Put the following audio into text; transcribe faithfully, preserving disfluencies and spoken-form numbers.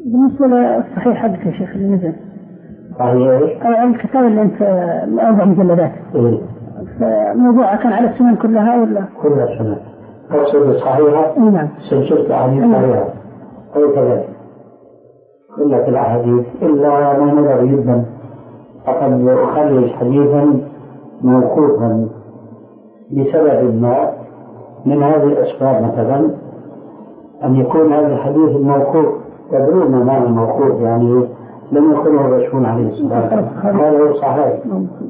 بالنسبة للصحيح حقك يا شيخ اللي نزل صحيح الكتاب اللي أنت أربع مجلدات إيه؟ موضوعها كان على السنن كلها ولا؟ كل السنن تقصد صحيحة؟ نعم سلسلة الأحاديث صحيحة أو كذلك كلها الأحاديث إلا ما نظر جدا فقد أخرج حديثا موقوفا بسبب ما من هذه الأسباب، مثلا أن يكون هذا الحديث الموقوف تدرون ما معنى الموقوف، يعني لم يكن الرسول عليه الصلاة والسلام هذا هو صحيح.